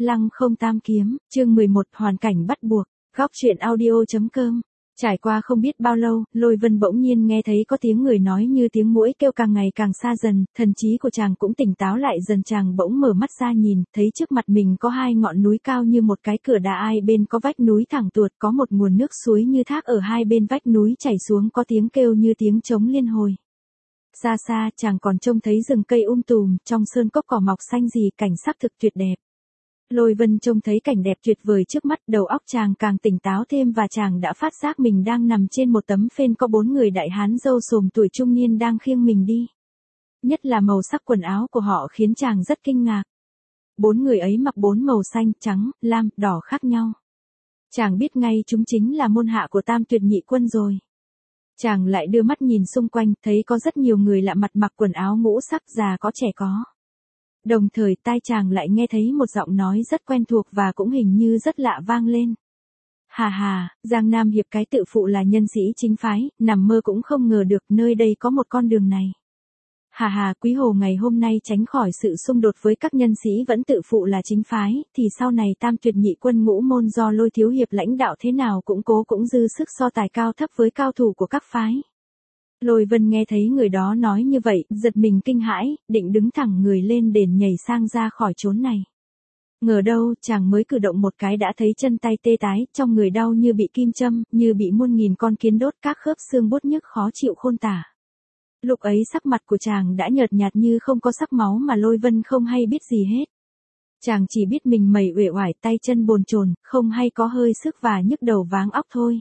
Lăng không tam kiếm, chương 11 hoàn cảnh bắt buộc, góc truyện audio.com. Trải qua không biết bao lâu, Lôi Vân bỗng nhiên nghe thấy có tiếng người nói như tiếng muỗi kêu càng ngày càng xa dần, thần trí của chàng cũng tỉnh táo lại dần, chàng bỗng mở mắt ra nhìn, thấy trước mặt mình có hai ngọn núi cao như một cái cửa đá, hai bên có vách núi thẳng tuột, có một nguồn nước suối như thác ở hai bên vách núi chảy xuống, có tiếng kêu như tiếng trống liên hồi. Xa xa chàng còn trông thấy rừng cây tùm, trong sơn cốc cỏ mọc xanh rì, cảnh sắc thực tuyệt đẹp. Lôi Vân trông thấy cảnh đẹp tuyệt vời trước mắt, đầu óc chàng càng tỉnh táo thêm và chàng đã phát giác mình đang nằm trên một tấm phên, có 4 người đại hán râu xồm tuổi trung niên đang khiêng mình đi. Nhất là màu sắc quần áo của họ khiến chàng rất kinh ngạc. 4 người ấy mặc 4 màu xanh, trắng, lam, đỏ khác nhau. Chàng biết ngay chúng chính là môn hạ của Tam Tuyệt Nhị Quân rồi. Chàng lại đưa mắt nhìn xung quanh, thấy có rất nhiều người lạ mặt mặc quần áo ngũ sắc, già có trẻ có. Đồng thời tai chàng lại nghe thấy một giọng nói rất quen thuộc và cũng hình như rất lạ vang lên. Hà hà, Giang Nam Hiệp cái tự phụ là nhân sĩ chính phái, nằm mơ cũng không ngờ được nơi đây có một con đường này. Hà hà, Quý Hồ ngày hôm nay tránh khỏi sự xung đột với các nhân sĩ vẫn tự phụ là chính phái, thì sau này Tam Tuyệt Nhị Quân ngũ môn do Lôi thiếu hiệp lãnh đạo thế nào cũng cố cũng dư sức so tài cao thấp với cao thủ của các phái. Lôi Vân nghe thấy người đó nói như vậy, giật mình kinh hãi, định đứng thẳng người lên đền nhảy sang ra khỏi chốn này. Ngờ đâu, chàng mới cử động một cái đã thấy chân tay tê tái, trong người đau như bị kim châm, như bị muôn nghìn con kiến đốt, các khớp xương buốt nhức khó chịu khôn tả. Lúc ấy sắc mặt của chàng đã nhợt nhạt như không có sắc máu, mà Lôi Vân không hay biết gì hết. Chàng chỉ biết mình mẩy uể oải, tay chân bồn chồn, không hay có hơi sức và nhức đầu váng óc thôi.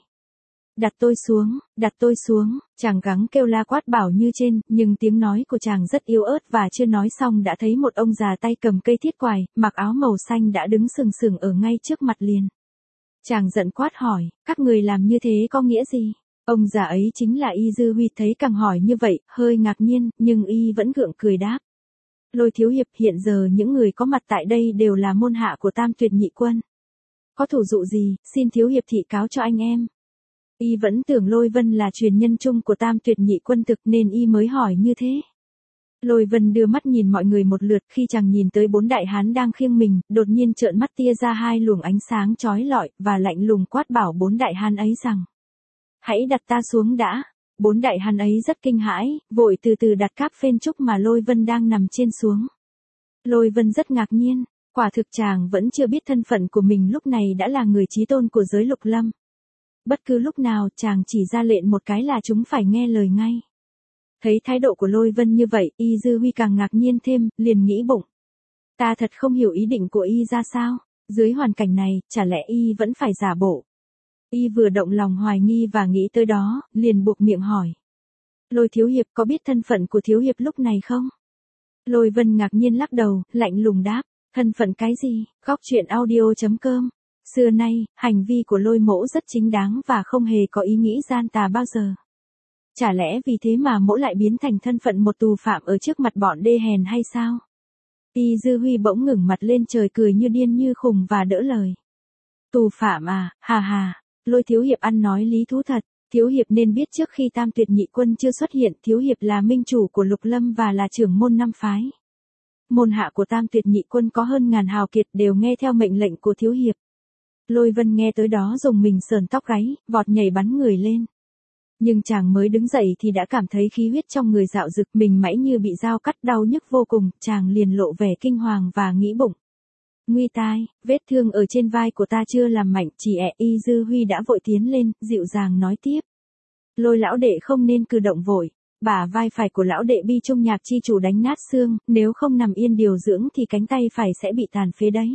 Đặt tôi xuống, chàng gắng kêu la quát bảo như trên, nhưng tiếng nói của chàng rất yếu ớt và chưa nói xong đã thấy một ông già tay cầm cây thiết quài, mặc áo màu xanh đã đứng sừng sừng ở ngay trước mặt liền. Chàng giận quát hỏi, các người làm như thế có nghĩa gì? Ông già ấy chính là Y Dư Huy, thấy càng hỏi như vậy, hơi ngạc nhiên, nhưng Y vẫn gượng cười đáp. Lôi thiếu hiệp, hiện giờ những người có mặt tại đây đều là môn hạ của Tam Tuyệt Nhị Quân. Có thủ dụ gì, xin thiếu hiệp thị cáo cho anh em. Y vẫn tưởng Lôi Vân là truyền nhân chung của Tam Tuyệt Nhị Quân thực nên Y mới hỏi như thế. Lôi Vân đưa mắt nhìn mọi người một lượt, khi chàng nhìn tới 4 đại hán đang khiêng mình, đột nhiên trợn mắt tia ra 2 luồng ánh sáng chói lọi, và lạnh lùng quát bảo 4 đại hán ấy rằng: hãy đặt ta xuống đã. 4 đại hán ấy rất kinh hãi, vội từ từ đặt cáp phên trúc mà Lôi Vân đang nằm trên xuống. Lôi Vân rất ngạc nhiên, quả thực chàng vẫn chưa biết thân phận của mình lúc này đã là người chí tôn của giới Lục Lâm. Bất cứ lúc nào chàng chỉ ra lệnh một cái là chúng phải nghe lời ngay. Thấy thái độ của Lôi Vân như vậy, Y Dư Huy càng ngạc nhiên thêm, liền nghĩ bụng. Ta thật không hiểu ý định của Y ra sao, dưới hoàn cảnh này, chả lẽ Y vẫn phải giả bộ. Y vừa động lòng hoài nghi và nghĩ tới đó, liền buộc miệng hỏi. Lôi thiếu hiệp có biết thân phận của thiếu hiệp lúc này không? Lôi Vân ngạc nhiên lắc đầu, lạnh lùng đáp, thân phận cái gì? Góc truyện audio.com. Xưa nay, hành vi của Lôi mỗ rất chính đáng và không hề có ý nghĩ gian tà bao giờ. Chả lẽ vì thế mà mỗ lại biến thành thân phận một tù phạm ở trước mặt bọn đê hèn hay sao? Y Dư Huy bỗng ngẩng mặt lên trời cười như điên như khùng và đỡ lời. Tù phạm à, hà hà, Lôi thiếu hiệp ăn nói lý thú thật. Thiếu hiệp nên biết trước khi Tam Tuyệt Nhị Quân chưa xuất hiện, thiếu hiệp là minh chủ của Lục Lâm và là trưởng môn 5 phái. Môn hạ của Tam Tuyệt Nhị Quân có hơn ngàn hào kiệt, đều nghe theo mệnh lệnh của thiếu hiệp. Lôi Vân nghe tới đó rùng mình sờn tóc gáy, vọt nhảy bắn người lên. Nhưng chàng mới đứng dậy thì đã cảm thấy khí huyết trong người dạo dực, mình mẩy như bị dao cắt, đau nhức vô cùng, chàng liền lộ vẻ kinh hoàng và nghĩ bụng. Nguy tai, vết thương ở trên vai của ta chưa làm mạnh, chỉ Y Dư Huy đã vội tiến lên, dịu dàng nói tiếp. Lôi lão đệ không nên cử động vội, bả vai phải của lão đệ bi trung nhạc chi chủ đánh nát xương, nếu không nằm yên điều dưỡng thì cánh tay phải sẽ bị tàn phế đấy.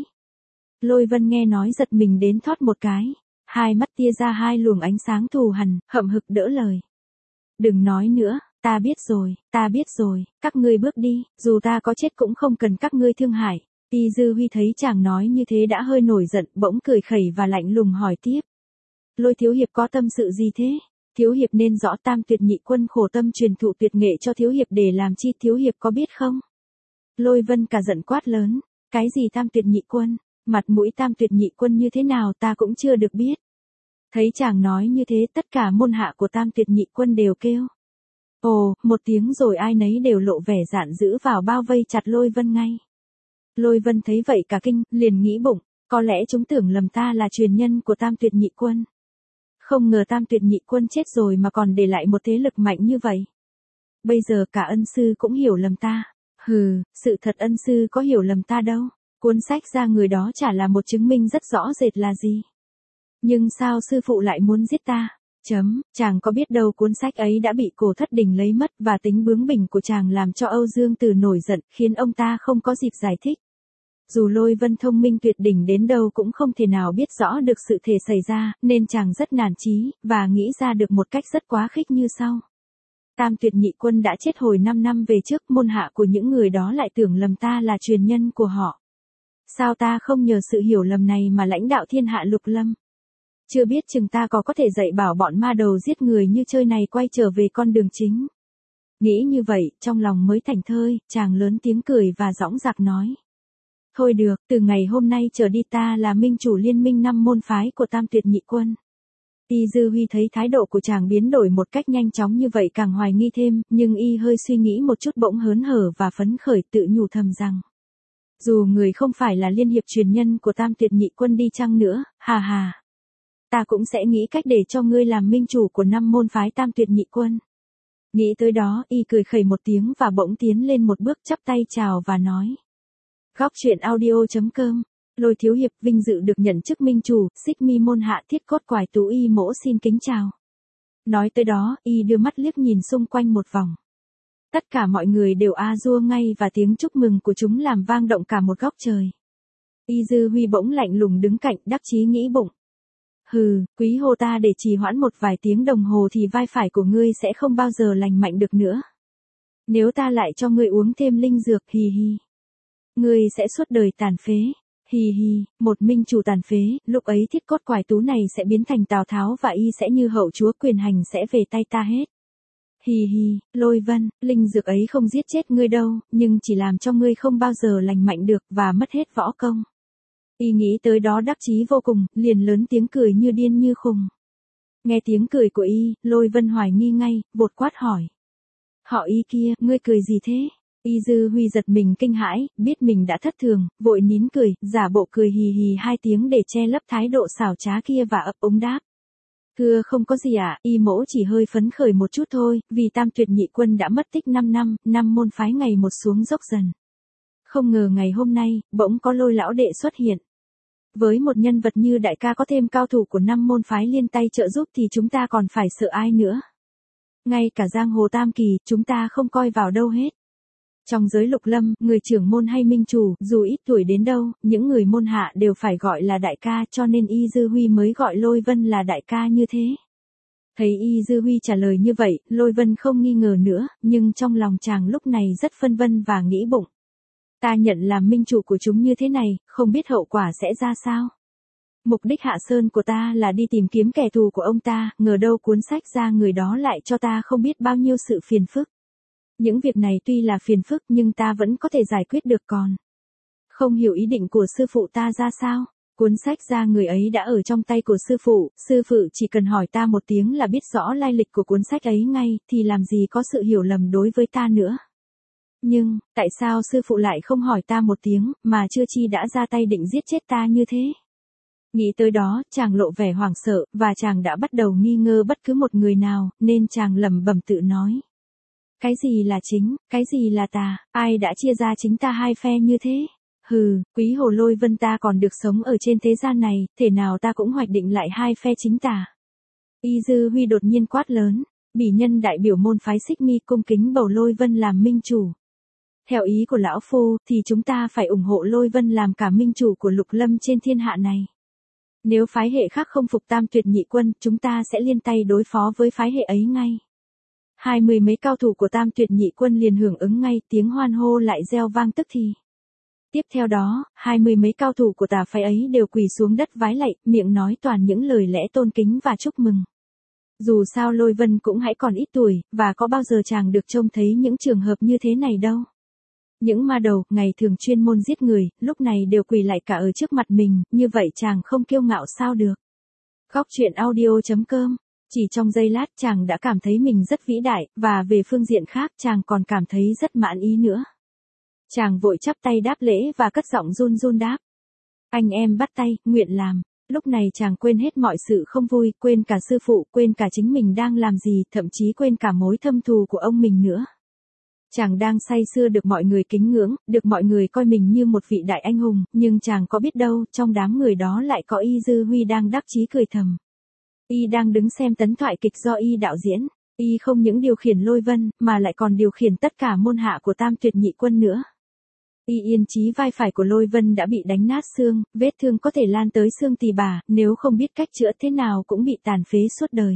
Lôi Vân nghe nói giật mình đến thoát một cái, hai mắt tia ra 2 luồng ánh sáng thù hằn, hậm hực đỡ lời. Đừng nói nữa, ta biết rồi, các ngươi bước đi, dù ta có chết cũng không cần các ngươi thương hại. Y Dư Huy thấy chàng nói như thế đã hơi nổi giận, bỗng cười khẩy và lạnh lùng hỏi tiếp. Lôi thiếu hiệp có tâm sự gì thế? Thiếu hiệp nên rõ Tam Tuyệt Nhị Quân khổ tâm truyền thụ tuyệt nghệ cho thiếu hiệp để làm chi, thiếu hiệp có biết không? Lôi Vân cả giận quát lớn, cái gì Tam Tuyệt Nhị Quân? Mặt mũi Tam Tuyệt Nhị Quân như thế nào ta cũng chưa được biết. Thấy chàng nói như thế, tất cả môn hạ của Tam Tuyệt Nhị Quân đều kêu. Ồ, một tiếng rồi ai nấy đều lộ vẻ giận dữ vào bao vây chặt Lôi Vân ngay. Lôi Vân thấy vậy cả kinh, liền nghĩ bụng, có lẽ chúng tưởng lầm ta là truyền nhân của Tam Tuyệt Nhị Quân. Không ngờ Tam Tuyệt Nhị Quân chết rồi mà còn để lại một thế lực mạnh như vậy. Bây giờ cả ân sư cũng hiểu lầm ta. Hừ, sự thật ân sư có hiểu lầm ta đâu. Cuốn sách ra người đó chả là một chứng minh rất rõ rệt là gì. Nhưng sao sư phụ lại muốn giết ta? Chàng có biết đâu cuốn sách ấy đã bị Cổ Thất Đình lấy mất và tính bướng bỉnh của chàng làm cho Âu Dương Tử nổi giận, khiến ông ta không có dịp giải thích. Dù Lôi Vân thông minh tuyệt đỉnh đến đâu cũng không thể nào biết rõ được sự thể xảy ra, nên chàng rất nản chí, và nghĩ ra được một cách rất quá khích như sau. Tam Tuyệt Nhị Quân đã chết hồi 5 năm về trước, môn hạ của những người đó lại tưởng lầm ta là truyền nhân của họ. Sao ta không nhờ sự hiểu lầm này mà lãnh đạo thiên hạ Lục Lâm? Chưa biết chừng ta có thể dạy bảo bọn ma đầu giết người như chơi này quay trở về con đường chính. Nghĩ như vậy, trong lòng mới thảnh thơi, chàng lớn tiếng cười và dõng dạc nói. Thôi được, từ ngày hôm nay trở đi ta là minh chủ liên minh 5 môn phái của Tam Tuyệt Nhị Quân. Y Dư Huy thấy thái độ của chàng biến đổi một cách nhanh chóng như vậy càng hoài nghi thêm, nhưng y hơi suy nghĩ một chút bỗng hớn hở và phấn khởi tự nhủ thầm rằng. Dù người không phải là liên hiệp truyền nhân của Tam Tuyệt Nhị Quân đi chăng nữa, hà hà. Ta cũng sẽ nghĩ cách để cho ngươi làm minh chủ của 5 môn phái Tam Tuyệt Nhị Quân. Nghĩ tới đó, y cười khẩy một tiếng và bỗng tiến lên một bước chắp tay chào và nói. Góc truyện audio.com, Lôi thiếu hiệp vinh dự được nhận chức minh chủ, Xích Mi môn hạ Thiết Cốt Quải Tú y mỗ xin kính chào. Nói tới đó, y đưa mắt liếc nhìn xung quanh một vòng. Tất cả mọi người đều a dua ngay và tiếng chúc mừng của chúng làm vang động cả một góc trời. Y Dư Huy bỗng lạnh lùng đứng cạnh đắc chí nghĩ bụng. Hừ, quý hồ ta để trì hoãn một vài tiếng đồng hồ thì vai phải của ngươi sẽ không bao giờ lành mạnh được nữa. Nếu ta lại cho ngươi uống thêm linh dược hì hì. Ngươi sẽ suốt đời tàn phế. Hì hì, một minh chủ tàn phế, lúc ấy Thiết Cốt Quải Tú này sẽ biến thành Tào Tháo và y sẽ như hậu chúa quyền hành sẽ về tay ta hết. Hì hì, Lôi Vân, linh dược ấy không giết chết ngươi đâu, nhưng chỉ làm cho ngươi không bao giờ lành mạnh được và mất hết võ công. Y nghĩ tới đó đắc chí vô cùng, liền lớn tiếng cười như điên như khùng. Nghe tiếng cười của y, Lôi Vân hoài nghi ngay, vụt quát hỏi. Họ Y kia, ngươi cười gì thế? Y Dư Huy giật mình kinh hãi, biết mình đã thất thường, vội nín cười, giả bộ cười hì hì 2 tiếng để che lấp thái độ xảo trá kia và ấp úng đáp. Thưa không có gì ạ, y mỗ chỉ hơi phấn khởi một chút thôi, vì Tam Tuyệt Nhị Quân đã mất tích 5 năm, 5 môn phái ngày một xuống dốc dần. Không ngờ ngày hôm nay, bỗng có Lôi lão đệ xuất hiện. Với một nhân vật như đại ca có thêm cao thủ của 5 môn phái liên tay trợ giúp thì chúng ta còn phải sợ ai nữa. Ngay cả giang hồ tam kỳ, chúng ta không coi vào đâu hết. Trong giới Lục Lâm, người trưởng môn hay minh chủ, dù ít tuổi đến đâu, những người môn hạ đều phải gọi là đại ca, cho nên Y Dư Huy mới gọi Lôi Vân là đại ca như thế. Thấy Y Dư Huy trả lời như vậy, Lôi Vân không nghi ngờ nữa, nhưng trong lòng chàng lúc này rất phân vân và nghĩ bụng. Ta nhận làm minh chủ của chúng như thế này, không biết hậu quả sẽ ra sao. Mục đích hạ sơn của ta là đi tìm kiếm kẻ thù của ông ta, ngờ đâu cuốn sách ra người đó lại cho ta không biết bao nhiêu sự phiền phức. Những việc này tuy là phiền phức nhưng ta vẫn có thể giải quyết được còn. Không hiểu ý định của sư phụ ta ra sao. Cuốn sách ra người ấy đã ở trong tay của sư phụ chỉ cần hỏi ta một tiếng là biết rõ lai lịch của cuốn sách ấy ngay, thì làm gì có sự hiểu lầm đối với ta nữa. Nhưng, tại sao sư phụ lại không hỏi ta một tiếng, mà chưa chi đã ra tay định giết chết ta như thế? Nghĩ tới đó, chàng lộ vẻ hoảng sợ, và chàng đã bắt đầu nghi ngờ bất cứ một người nào, nên chàng lẩm bẩm tự nói. Cái gì là chính, cái gì là tà, ai đã chia ra chính ta 2 phe như thế? Hừ, quý hồ Lôi Vân ta còn được sống ở trên thế gian này, thể nào ta cũng hoạch định lại 2 phe chính tà. Y Dư Huy đột nhiên quát lớn, bỉ nhân đại biểu môn phái Xích Mi cung kính bầu Lôi Vân làm minh chủ. Theo ý của lão phu, thì chúng ta phải ủng hộ Lôi Vân làm cả minh chủ của Lục Lâm trên thiên hạ này. Nếu phái hệ khác không phục Tam Tuyệt Nhị Quân, chúng ta sẽ liên tay đối phó với phái hệ ấy ngay. 20 mấy cao thủ của Tam Tuyệt Nhị Quân liền hưởng ứng ngay, tiếng hoan hô lại reo vang tức thì. Tiếp theo đó, 20 mấy cao thủ của tà phái ấy đều quỳ xuống đất vái lạy, miệng nói toàn những lời lẽ tôn kính và chúc mừng. Dù sao Lôi Vân cũng hãy còn ít tuổi, và có bao giờ chàng được trông thấy những trường hợp như thế này đâu. Những ma đầu, ngày thường chuyên môn giết người, lúc này đều quỳ lại cả ở trước mặt mình, như vậy chàng không kiêu ngạo sao được. Góc truyện audio.com, chỉ trong giây lát chàng đã cảm thấy mình rất vĩ đại, và về phương diện khác chàng còn cảm thấy rất mãn ý nữa. Chàng vội chắp tay đáp lễ và cất giọng run run đáp. Anh em bắt tay, nguyện làm. Lúc này chàng quên hết mọi sự không vui, quên cả sư phụ, quên cả chính mình đang làm gì, thậm chí quên cả mối thâm thù của ông mình nữa. Chàng đang say sưa được mọi người kính ngưỡng, được mọi người coi mình như một vị đại anh hùng, nhưng chàng có biết đâu, trong đám người đó lại có Y Dư Huy đang đắc chí cười thầm. Y đang đứng xem tấn thoại kịch do Y đạo diễn. Y không những điều khiển Lôi Vân, mà lại còn điều khiển tất cả môn hạ của Tam Tuyệt Nhị Quân nữa. Y yên chí vai phải của Lôi Vân đã bị đánh nát xương, vết thương có thể lan tới xương tỳ bà, nếu không biết cách chữa thế nào cũng bị tàn phế suốt đời.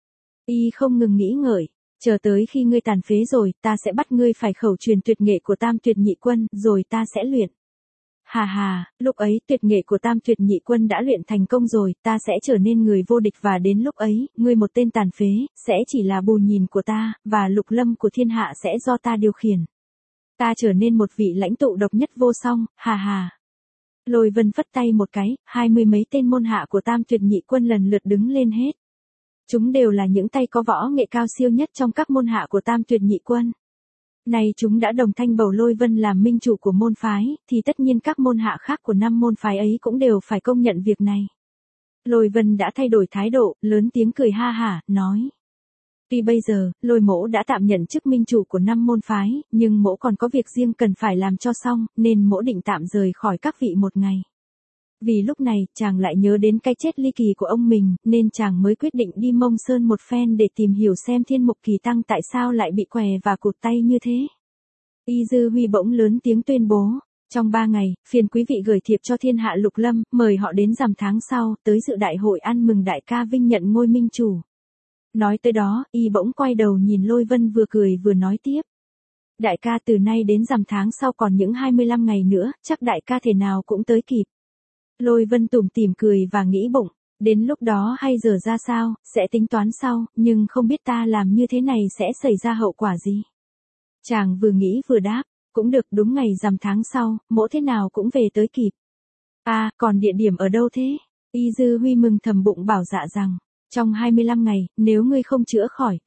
Y không ngừng nghĩ ngợi, chờ tới khi ngươi tàn phế rồi, ta sẽ bắt ngươi phải khẩu truyền tuyệt nghệ của Tam Tuyệt Nhị Quân, rồi ta sẽ luyện. Hà hà, lúc ấy tuyệt nghệ của Tam Tuyệt Nhị Quân đã luyện thành công rồi, ta sẽ trở nên người vô địch và đến lúc ấy, ngươi một tên tàn phế, sẽ chỉ là bù nhìn của ta, và lục lâm của thiên hạ sẽ do ta điều khiển. Ta trở nên một vị lãnh tụ độc nhất vô song, hà hà. Lôi Vân phất tay một cái, 20 mấy tên môn hạ của Tam Tuyệt Nhị Quân lần lượt đứng lên hết. Chúng đều là những tay có võ nghệ cao siêu nhất trong các môn hạ của Tam Tuyệt Nhị Quân. Này chúng đã đồng thanh bầu Lôi Vân làm minh chủ của môn phái, thì tất nhiên các môn hạ khác của 5 môn phái ấy cũng đều phải công nhận việc này. Lôi Vân đã thay đổi thái độ, lớn tiếng cười ha hả, nói. Tuy bây giờ, Lôi mỗ đã tạm nhận chức minh chủ của 5 môn phái, nhưng mỗ còn có việc riêng cần phải làm cho xong, nên mỗ định tạm rời khỏi các vị một ngày. Vì lúc này, chàng lại nhớ đến cái chết ly kỳ của ông mình, nên chàng mới quyết định đi Mông Sơn một phen để tìm hiểu xem Thiên Mục Kỳ Tăng tại sao lại bị què và cụt tay như thế. Y Dư Huy bỗng lớn tiếng tuyên bố, trong 3 ngày, phiền quý vị gửi thiệp cho thiên hạ lục lâm, mời họ đến rằm tháng sau, tới dự đại hội ăn mừng đại ca vinh nhận ngôi minh chủ. Nói tới đó, Y bỗng quay đầu nhìn Lôi Vân vừa cười vừa nói tiếp. Đại ca từ nay đến rằm tháng sau còn những 25 ngày nữa, chắc đại ca thể nào cũng tới kịp. Lôi Vân tủm tỉm cười và nghĩ bụng, đến lúc đó hay giờ ra sao, sẽ tính toán sau, nhưng không biết ta làm như thế này sẽ xảy ra hậu quả gì. Chàng vừa nghĩ vừa đáp, cũng được, đúng ngày rằm tháng sau, mỗ thế nào cũng về tới kịp. À, còn địa điểm ở đâu thế? Y Dư Huy mừng thầm bụng bảo dạ rằng, trong 25 ngày, nếu ngươi không chữa khỏi,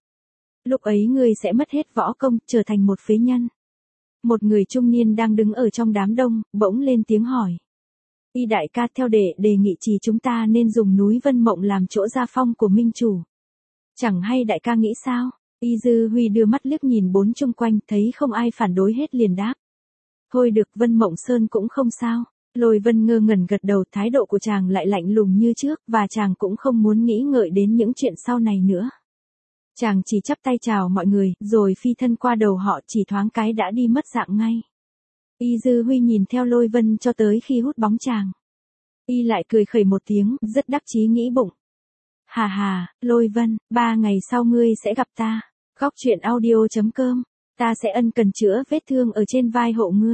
lúc ấy ngươi sẽ mất hết võ công, trở thành một phế nhân. Một người trung niên đang đứng ở trong đám đông, bỗng lên tiếng hỏi. Y đại ca theo đề nghị chỉ chúng ta nên dùng núi Vân Mộng làm chỗ gia phong của minh chủ. Chẳng hay đại ca nghĩ sao? Y Dư Huy đưa mắt liếc nhìn bốn chung quanh, thấy không ai phản đối hết liền đáp. Thôi được, Vân Mộng Sơn cũng không sao. Lôi Vân ngơ ngẩn gật đầu, thái độ của chàng lại lạnh lùng như trước, và chàng cũng không muốn nghĩ ngợi đến những chuyện sau này nữa. Chàng chỉ chắp tay chào mọi người, rồi phi thân qua đầu họ, chỉ thoáng cái đã đi mất dạng ngay. Y Dư Huy nhìn theo Lôi Vân cho tới khi hút bóng chàng. Y lại cười khẩy một tiếng, rất đắc chí nghĩ bụng. Hà hà, Lôi Vân, 3 ngày sau ngươi sẽ gặp ta. Góc truyện audio.com. Ta sẽ ân cần chữa vết thương ở trên vai hộ ngươi.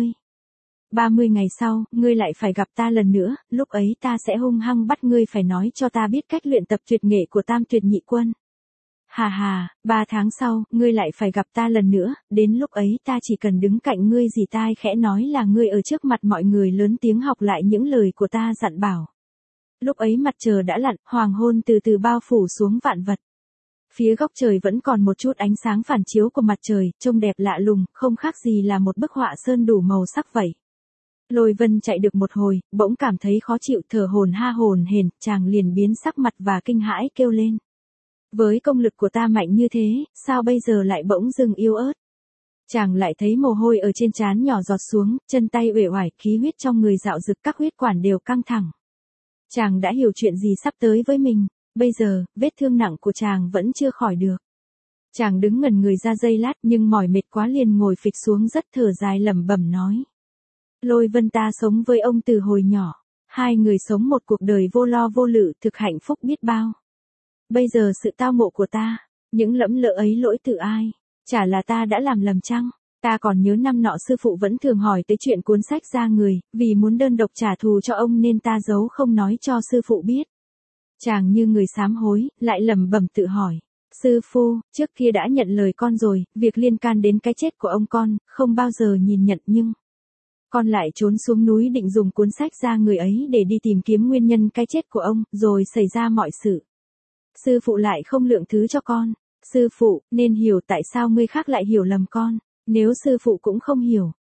30 ngày sau, ngươi lại phải gặp ta lần nữa, lúc ấy ta sẽ hung hăng bắt ngươi phải nói cho ta biết cách luyện tập tuyệt nghệ của Tam Tuyệt Nhị Quân. Hà hà, 3 tháng sau, ngươi lại phải gặp ta lần nữa, đến lúc ấy ta chỉ cần đứng cạnh ngươi dì tai khẽ nói là ngươi ở trước mặt mọi người lớn tiếng học lại những lời của ta dặn bảo. Lúc ấy mặt trời đã lặn, hoàng hôn từ từ bao phủ xuống vạn vật. Phía góc trời vẫn còn một chút ánh sáng phản chiếu của mặt trời, trông đẹp lạ lùng, không khác gì là một bức họa sơn đủ màu sắc vậy. Lôi Vân chạy được một hồi, bỗng cảm thấy khó chịu, thở hổn hển, chàng liền biến sắc mặt và kinh hãi kêu lên. Với công lực của ta mạnh như thế, sao bây giờ lại bỗng dưng yếu ớt? Chàng lại thấy mồ hôi ở trên trán nhỏ giọt xuống, chân tay uể oải, khí huyết trong người dạo dực, các huyết quản đều căng thẳng. Chàng đã hiểu chuyện gì sắp tới với mình, bây giờ, vết thương nặng của chàng vẫn chưa khỏi được. Chàng đứng ngẩn người ra giây lát nhưng mỏi mệt quá liền ngồi phịch xuống rất thở dài lẩm bẩm nói. Lôi Vân, ta sống với ông từ hồi nhỏ. 2 người sống một cuộc đời vô lo vô lự, thực hạnh phúc biết bao. Bây giờ sự tao ngộ của ta, những lẫm lỡ ấy lỗi từ ai? Chả là ta đã làm lầm chăng? Ta còn nhớ năm nọ sư phụ vẫn thường hỏi tới chuyện cuốn sách ra người, vì muốn đơn độc trả thù cho ông nên ta giấu không nói cho sư phụ biết. Chàng như người sám hối, lại lẩm bẩm tự hỏi. Sư phu, trước kia đã nhận lời con rồi, việc liên can đến cái chết của ông con, không bao giờ nhìn nhận nhưng... Con lại trốn xuống núi định dùng cuốn sách ra người ấy để đi tìm kiếm nguyên nhân cái chết của ông, rồi xảy ra mọi sự. Sư phụ lại không lượng thứ cho con. Sư phụ, nên hiểu tại sao người khác lại hiểu lầm con. Nếu sư phụ cũng không hiểu,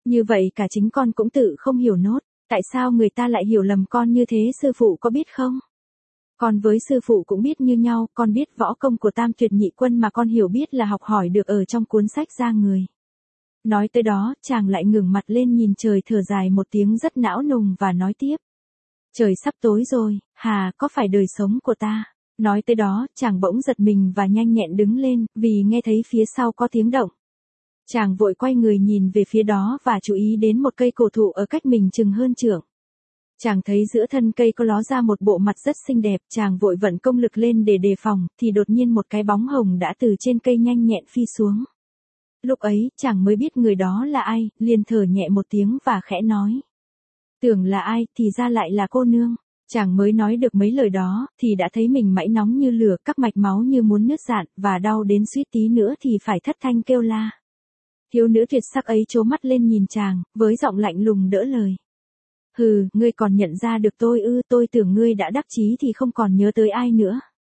Như vậy cả chính con cũng tự không hiểu nốt, tại sao người ta lại hiểu lầm con như thế, sư phụ có biết không? Con với sư phụ cũng biết như nhau, con biết võ công của Tam Tuyệt Nhị Quân mà con hiểu biết là học hỏi được ở trong cuốn sách ra người. Nói tới đó, chàng lại ngẩng mặt lên nhìn trời thở dài một tiếng rất não nùng và nói tiếp. Trời sắp tối rồi, hà, có phải đời sống của ta? Nói tới đó, chàng bỗng giật mình và nhanh nhẹn đứng lên, vì nghe thấy phía sau có tiếng động. Chàng vội quay người nhìn về phía đó và chú ý đến một cây cổ thụ ở cách mình chừng hơn trượng. Chàng thấy giữa thân cây có ló ra một bộ mặt rất xinh đẹp, chàng vội vận công lực lên để đề phòng, thì đột nhiên một cái bóng hồng đã từ trên cây nhanh nhẹn phi xuống. Lúc ấy, chàng mới biết người đó là ai, liền thở nhẹ một tiếng và khẽ nói. Tưởng là ai, thì ra lại là cô nương. Chàng mới nói được mấy lời đó, thì đã thấy mình mãy nóng như lửa, các mạch máu như muốn nứt rạn, và đau đến suýt tí nữa thì phải thất thanh kêu la. Thiếu nữ tuyệt sắc ấy trố mắt lên nhìn chàng, với giọng lạnh lùng đỡ lời. Hừ, ngươi còn nhận ra được tôi ư? Tôi tưởng ngươi đã đắc chí thì không còn nhớ tới ai nữa.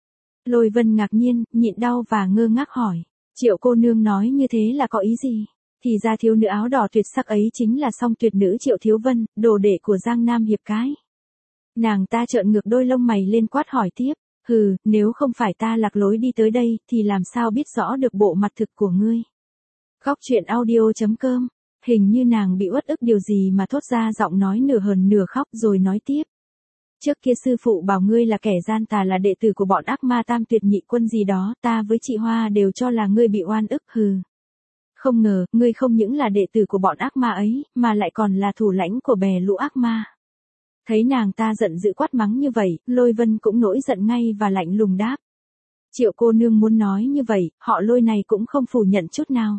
Lôi Vân ngạc nhiên, nhịn đau và ngơ ngác hỏi. Triệu cô nương nói như thế là có ý gì? Thì ra thiếu nữ áo đỏ tuyệt sắc ấy chính là song tuyệt nữ Triệu Thiếu Vân, đồ đệ của Giang Nam Hiệp cái. Nàng ta trợn ngược đôi lông mày lên quát hỏi tiếp. Hừ, nếu không phải ta lạc lối đi tới đây, thì làm sao biết rõ được bộ mặt thực của ngươi? Góc truyện audio.com. Hình như nàng bị uất ức điều gì mà thốt ra giọng nói nửa hờn nửa khóc rồi nói tiếp. Trước kia sư phụ bảo ngươi là kẻ gian tà, là đệ tử của bọn ác ma Tam Tuyệt Nhị Quân gì đó, ta với chị Hoa đều cho là ngươi bị oan ức. Hừ. Không ngờ, ngươi không những là đệ tử của bọn ác ma ấy, mà lại còn là thủ lãnh của bè lũ ác ma. Thấy nàng ta giận dữ quát mắng như vậy, Lôi Vân cũng nổi giận ngay và lạnh lùng đáp. Triệu cô nương muốn nói như vậy, họ Lôi này cũng không phủ nhận chút nào.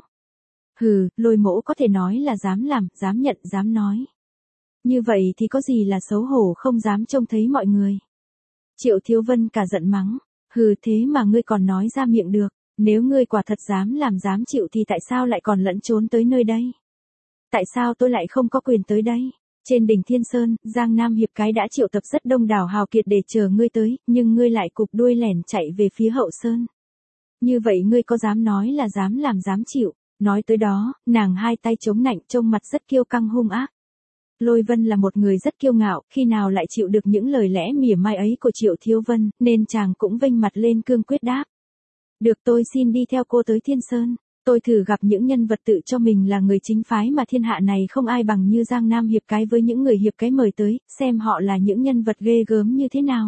Hừ, Lôi mỗ có thể nói là dám làm, dám nhận, dám nói. Như vậy thì có gì là xấu hổ không dám trông thấy mọi người. Triệu Thiếu Vân cả giận mắng. Hừ, thế mà ngươi còn nói ra miệng được. Nếu ngươi quả thật dám làm dám chịu thì tại sao lại còn lẫn trốn tới nơi đây? Tại sao tôi lại không có quyền tới đây? Trên đỉnh Thiên Sơn, Giang Nam Hiệp cái đã triệu tập rất đông đảo hào kiệt để chờ ngươi tới, nhưng ngươi lại cụp đuôi lẻn chạy về phía hậu sơn. Như vậy ngươi có dám nói là dám làm dám chịu? Nói tới đó, nàng hai tay chống nạnh, trông mặt rất kiêu căng hung ác. Lôi Vân là một người rất kiêu ngạo, khi nào lại chịu được những lời lẽ mỉa mai ấy của Triệu Thiếu Vân, nên chàng cũng vênh mặt lên cương quyết đáp. Được, tôi xin đi theo cô tới Thiên Sơn. Tôi thử gặp những nhân vật tự cho mình là người chính phái mà thiên hạ này không ai bằng như Giang Nam Hiệp cái với những người hiệp cái mời tới, xem họ là những nhân vật ghê gớm như thế nào.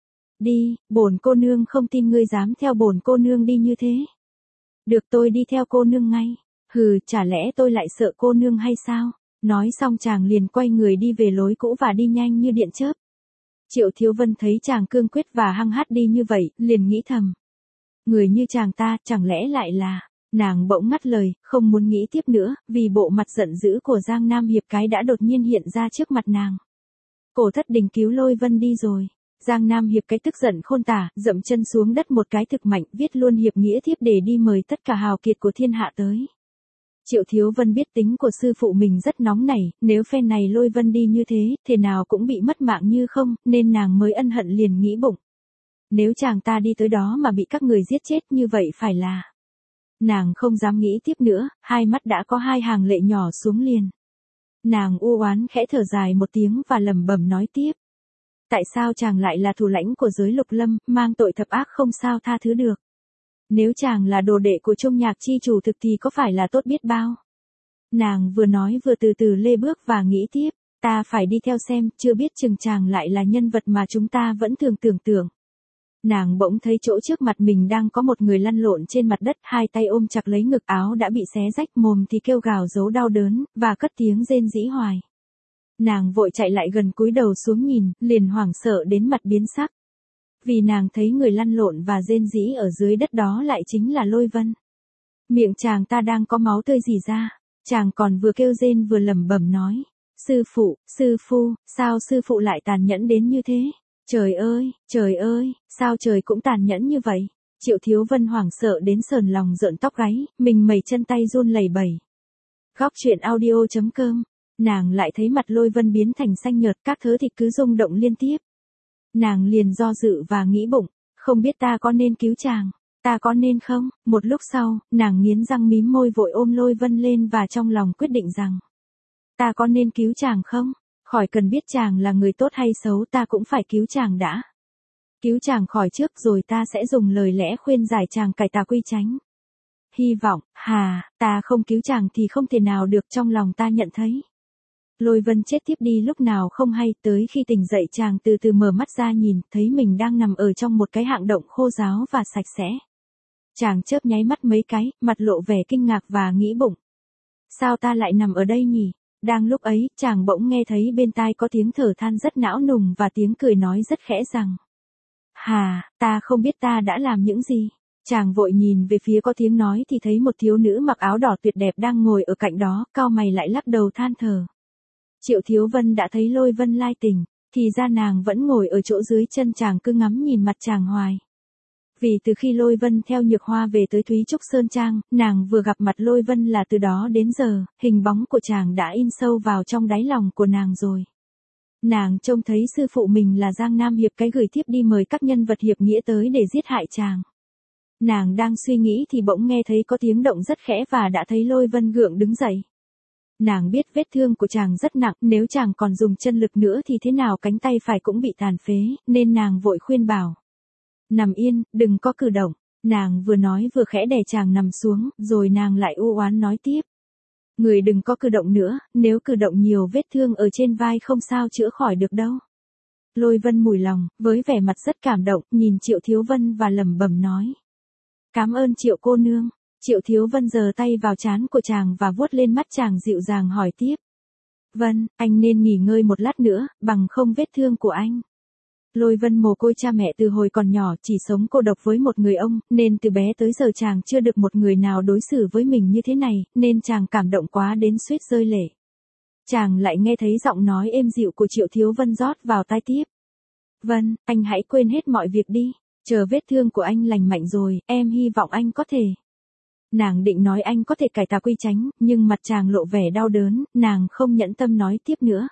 Đi, bổn cô nương không tin ngươi dám theo bổn cô nương đi như thế. Được, tôi đi theo cô nương ngay. Hừ, chả lẽ tôi lại sợ cô nương hay sao? Nói xong chàng liền quay người đi về lối cũ và đi nhanh như điện chớp. Triệu Thiếu Vân thấy chàng cương quyết và hăng hát đi như vậy, liền nghĩ thầm. Người như chàng ta, chẳng lẽ lại là... Nàng bỗng ngắt lời, không muốn nghĩ tiếp nữa, vì bộ mặt giận dữ của Giang Nam Hiệp cái đã đột nhiên hiện ra trước mặt nàng. Cổ Thất Đình cứu Lôi Vân đi rồi. Giang Nam Hiệp cái tức giận khôn tả, dậm chân xuống đất một cái thực mạnh, viết luôn hiệp nghĩa thiếp để đi mời tất cả hào kiệt của thiên hạ tới. Triệu Thiếu Vân biết tính của sư phụ mình rất nóng nảy, nếu phen này Lôi Vân đi như thế, thế nào cũng bị mất mạng như không, nên nàng mới ân hận liền nghĩ bụng. Nếu chàng ta đi tới đó mà bị các người giết chết như vậy phải là... Nàng không dám nghĩ tiếp nữa, hai mắt đã có hai hàng lệ nhỏ xuống liền. Nàng u oán khẽ thở dài một tiếng và lẩm bẩm nói tiếp. Tại sao chàng lại là thủ lãnh của giới Lục Lâm, mang tội thập ác không sao tha thứ được? Nếu chàng là đồ đệ của Trung Nhạc chi chủ thực thì có phải là tốt biết bao? Nàng vừa nói vừa từ từ lê bước và nghĩ tiếp, ta phải đi theo xem, chưa biết chừng chàng lại là nhân vật mà chúng ta vẫn thường tưởng tượng. Nàng bỗng thấy chỗ trước mặt mình đang có một người lăn lộn trên mặt đất, hai tay ôm chặt lấy ngực, áo đã bị xé rách, mồm thì kêu gào giấu đau đớn, và cất tiếng rên rỉ hoài. Nàng vội chạy lại gần cúi đầu xuống nhìn, liền hoảng sợ đến mặt biến sắc. Vì nàng thấy người lăn lộn và rên rỉ ở dưới đất đó lại chính là Lôi Vân. Miệng chàng ta đang có máu tươi rỉ ra, chàng còn vừa kêu rên vừa lẩm bẩm nói. Sư phụ, sao sư phụ lại tàn nhẫn đến như thế? Trời ơi, sao trời cũng tàn nhẫn như vậy? Triệu Thiếu Vân hoảng sợ đến sờn lòng rợn tóc gáy, mình mẩy chân tay run lẩy bẩy. Góc truyện audio.com. Nàng lại thấy mặt Lôi Vân biến thành xanh nhợt, các thớ thịt cứ rung động liên tiếp. Nàng liền do dự và nghĩ bụng, không biết ta có nên cứu chàng, ta có nên không? Một lúc sau, nàng nghiến răng mím môi vội ôm Lôi Vân lên và trong lòng quyết định rằng, ta có nên cứu chàng không? Khỏi cần biết chàng là người tốt hay xấu, ta cũng phải cứu chàng đã. Cứu chàng khỏi trước rồi ta sẽ dùng lời lẽ khuyên giải chàng cải tà quy chánh. Hy vọng, ta không cứu chàng thì không thể nào được, trong lòng ta nhận thấy. Lôi Vân chết tiếp đi lúc nào không hay, tới khi tỉnh dậy chàng từ từ mở mắt ra nhìn, thấy mình đang nằm ở trong một cái hạng động khô ráo và sạch sẽ. Chàng chớp nháy mắt mấy cái, mặt lộ vẻ kinh ngạc và nghĩ bụng. Sao ta lại nằm ở đây nhỉ? Đang lúc ấy, chàng bỗng nghe thấy bên tai có tiếng thở than rất não nùng và tiếng cười nói rất khẽ rằng. Ta không biết ta đã làm những gì. Chàng vội nhìn về phía có tiếng nói thì thấy một thiếu nữ mặc áo đỏ tuyệt đẹp đang ngồi ở cạnh đó, cau mày lại lắc đầu than thở. Triệu Thiếu Vân đã thấy Lôi Vân lai tỉnh, thì ra nàng vẫn ngồi ở chỗ dưới chân chàng cứ ngắm nhìn mặt chàng hoài. Vì từ khi Lôi Vân theo Nhược Hoa về tới Thúy Trúc Sơn Trang, nàng vừa gặp mặt Lôi Vân là từ đó đến giờ, hình bóng của chàng đã in sâu vào trong đáy lòng của nàng rồi. Nàng trông thấy sư phụ mình là Giang Nam Hiệp cái gửi thiếp đi mời các nhân vật hiệp nghĩa tới để giết hại chàng. Nàng đang suy nghĩ thì bỗng nghe thấy có tiếng động rất khẽ và đã thấy Lôi Vân gượng đứng dậy. Nàng biết vết thương của chàng rất nặng, nếu chàng còn dùng chân lực nữa thì thế nào cánh tay phải cũng bị tàn phế, nên nàng vội khuyên bảo. Nằm yên, đừng có cử động. Nàng vừa nói vừa khẽ đè chàng nằm xuống, rồi nàng lại u oán nói tiếp. Người đừng có cử động nữa, nếu cử động nhiều vết thương ở trên vai không sao chữa khỏi được đâu. Lôi Vân mùi lòng, với vẻ mặt rất cảm động, nhìn Triệu Thiếu Vân và lẩm bẩm nói. Cảm ơn Triệu cô nương. Triệu Thiếu Vân giơ tay vào trán của chàng và vuốt lên mắt chàng dịu dàng hỏi tiếp. Vân, anh nên nghỉ ngơi một lát nữa, bằng không vết thương của anh. Lôi Vân mồ côi cha mẹ từ hồi còn nhỏ, chỉ sống cô độc với một người ông, nên từ bé tới giờ chàng chưa được một người nào đối xử với mình như thế này, nên chàng cảm động quá đến suýt rơi lệ. Chàng lại nghe thấy giọng nói êm dịu của Triệu Thiếu Vân rót vào tai tiếp. Vân, anh hãy quên hết mọi việc đi, chờ vết thương của anh lành mạnh rồi, em hy vọng anh có thể. Nàng định nói anh có thể cải tà quy chánh, nhưng mặt chàng lộ vẻ đau đớn, nàng không nhẫn tâm nói tiếp nữa.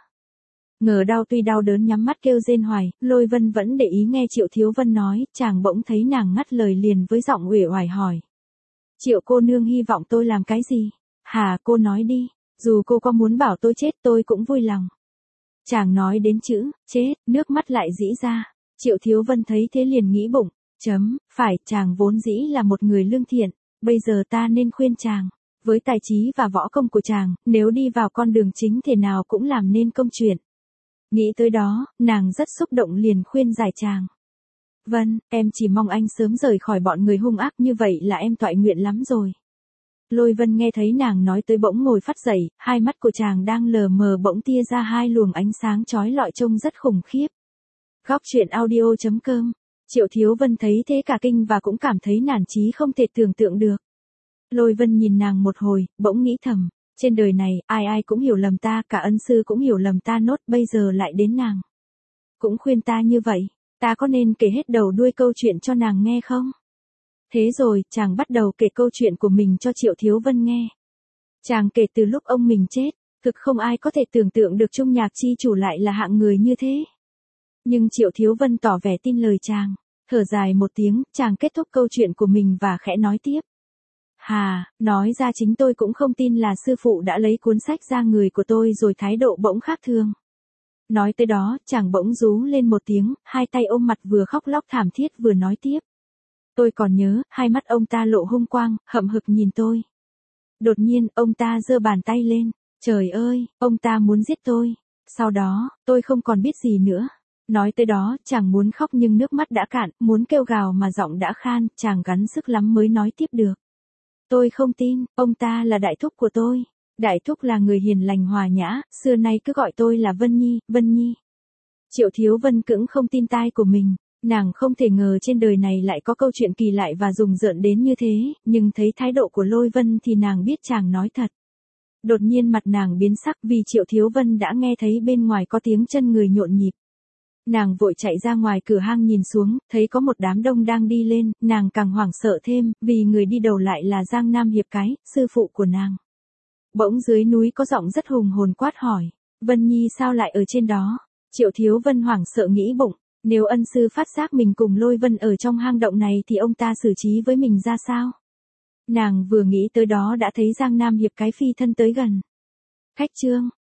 Ngờ đau tuy đau đớn nhắm mắt kêu rên hoài, Lôi Vân vẫn để ý nghe Triệu Thiếu Vân nói, chàng bỗng thấy nàng ngắt lời liền với giọng uể oải hỏi. Triệu cô nương hy vọng tôi làm cái gì? Cô nói đi, dù cô có muốn bảo tôi chết tôi cũng vui lòng. Chàng nói đến chữ, chết, nước mắt lại rĩ ra. Triệu Thiếu Vân thấy thế liền nghĩ bụng, phải, chàng vốn dĩ là một người lương thiện, bây giờ ta nên khuyên chàng. Với tài trí và võ công của chàng, nếu đi vào con đường chính thể nào cũng làm nên công chuyện. Nghĩ tới đó, nàng rất xúc động liền khuyên giải chàng. Vân, em chỉ mong anh sớm rời khỏi bọn người hung ác như vậy là em toại nguyện lắm rồi. Lôi Vân nghe thấy nàng nói tới bỗng ngồi phắt dậy, hai mắt của chàng đang lờ mờ bỗng tia ra hai luồng ánh sáng chói lọi trông rất khủng khiếp. Góc truyện audio.com. Triệu Thiếu Vân thấy thế cả kinh và cũng cảm thấy nản chí không thể tưởng tượng được. Lôi Vân nhìn nàng một hồi, bỗng nghĩ thầm. Trên đời này, ai ai cũng hiểu lầm ta, cả ân sư cũng hiểu lầm ta nốt, bây giờ lại đến nàng. Cũng khuyên ta như vậy, ta có nên kể hết đầu đuôi câu chuyện cho nàng nghe không? Thế rồi, chàng bắt đầu kể câu chuyện của mình cho Triệu Thiếu Vân nghe. Chàng kể từ lúc ông mình chết, thực không ai có thể tưởng tượng được Trung Nhạc chi chủ lại là hạng người như thế. Nhưng Triệu Thiếu Vân tỏ vẻ tin lời chàng, thở dài một tiếng, chàng kết thúc câu chuyện của mình và khẽ nói tiếp. Nói ra chính tôi cũng không tin là sư phụ đã lấy cuốn sách ra người của tôi rồi thái độ bỗng khác thường. Nói tới đó, chàng bỗng rú lên một tiếng, hai tay ôm mặt vừa khóc lóc thảm thiết vừa nói tiếp. Tôi còn nhớ, hai mắt ông ta lộ hung quang, hậm hực nhìn tôi. Đột nhiên, ông ta giơ bàn tay lên. Trời ơi, ông ta muốn giết tôi. Sau đó, tôi không còn biết gì nữa. Nói tới đó, chàng muốn khóc nhưng nước mắt đã cạn, muốn kêu gào mà giọng đã khan, chàng gắng sức lắm mới nói tiếp được. Tôi không tin, ông ta là đại thúc của tôi. Đại thúc là người hiền lành hòa nhã, xưa nay cứ gọi tôi là Vân Nhi, Vân Nhi. Triệu Thiếu Vân cũng không tin tai của mình. Nàng không thể ngờ trên đời này lại có câu chuyện kỳ lạ và rùng rợn đến như thế, nhưng thấy thái độ của Lôi Vân thì nàng biết chàng nói thật. Đột nhiên mặt nàng biến sắc vì Triệu Thiếu Vân đã nghe thấy bên ngoài có tiếng chân người nhộn nhịp. Nàng vội chạy ra ngoài cửa hang nhìn xuống, thấy có một đám đông đang đi lên, nàng càng hoảng sợ thêm, vì người đi đầu lại là Giang Nam Hiệp cái, sư phụ của nàng. Bỗng dưới núi có giọng rất hùng hồn quát hỏi, Vân Nhi sao lại ở trên đó? Triệu Thiếu Vân hoảng sợ nghĩ bụng, nếu ân sư phát giác mình cùng Lôi Vân ở trong hang động này thì ông ta xử trí với mình ra sao? Nàng vừa nghĩ tới đó đã thấy Giang Nam Hiệp cái phi thân tới gần. Khách trương,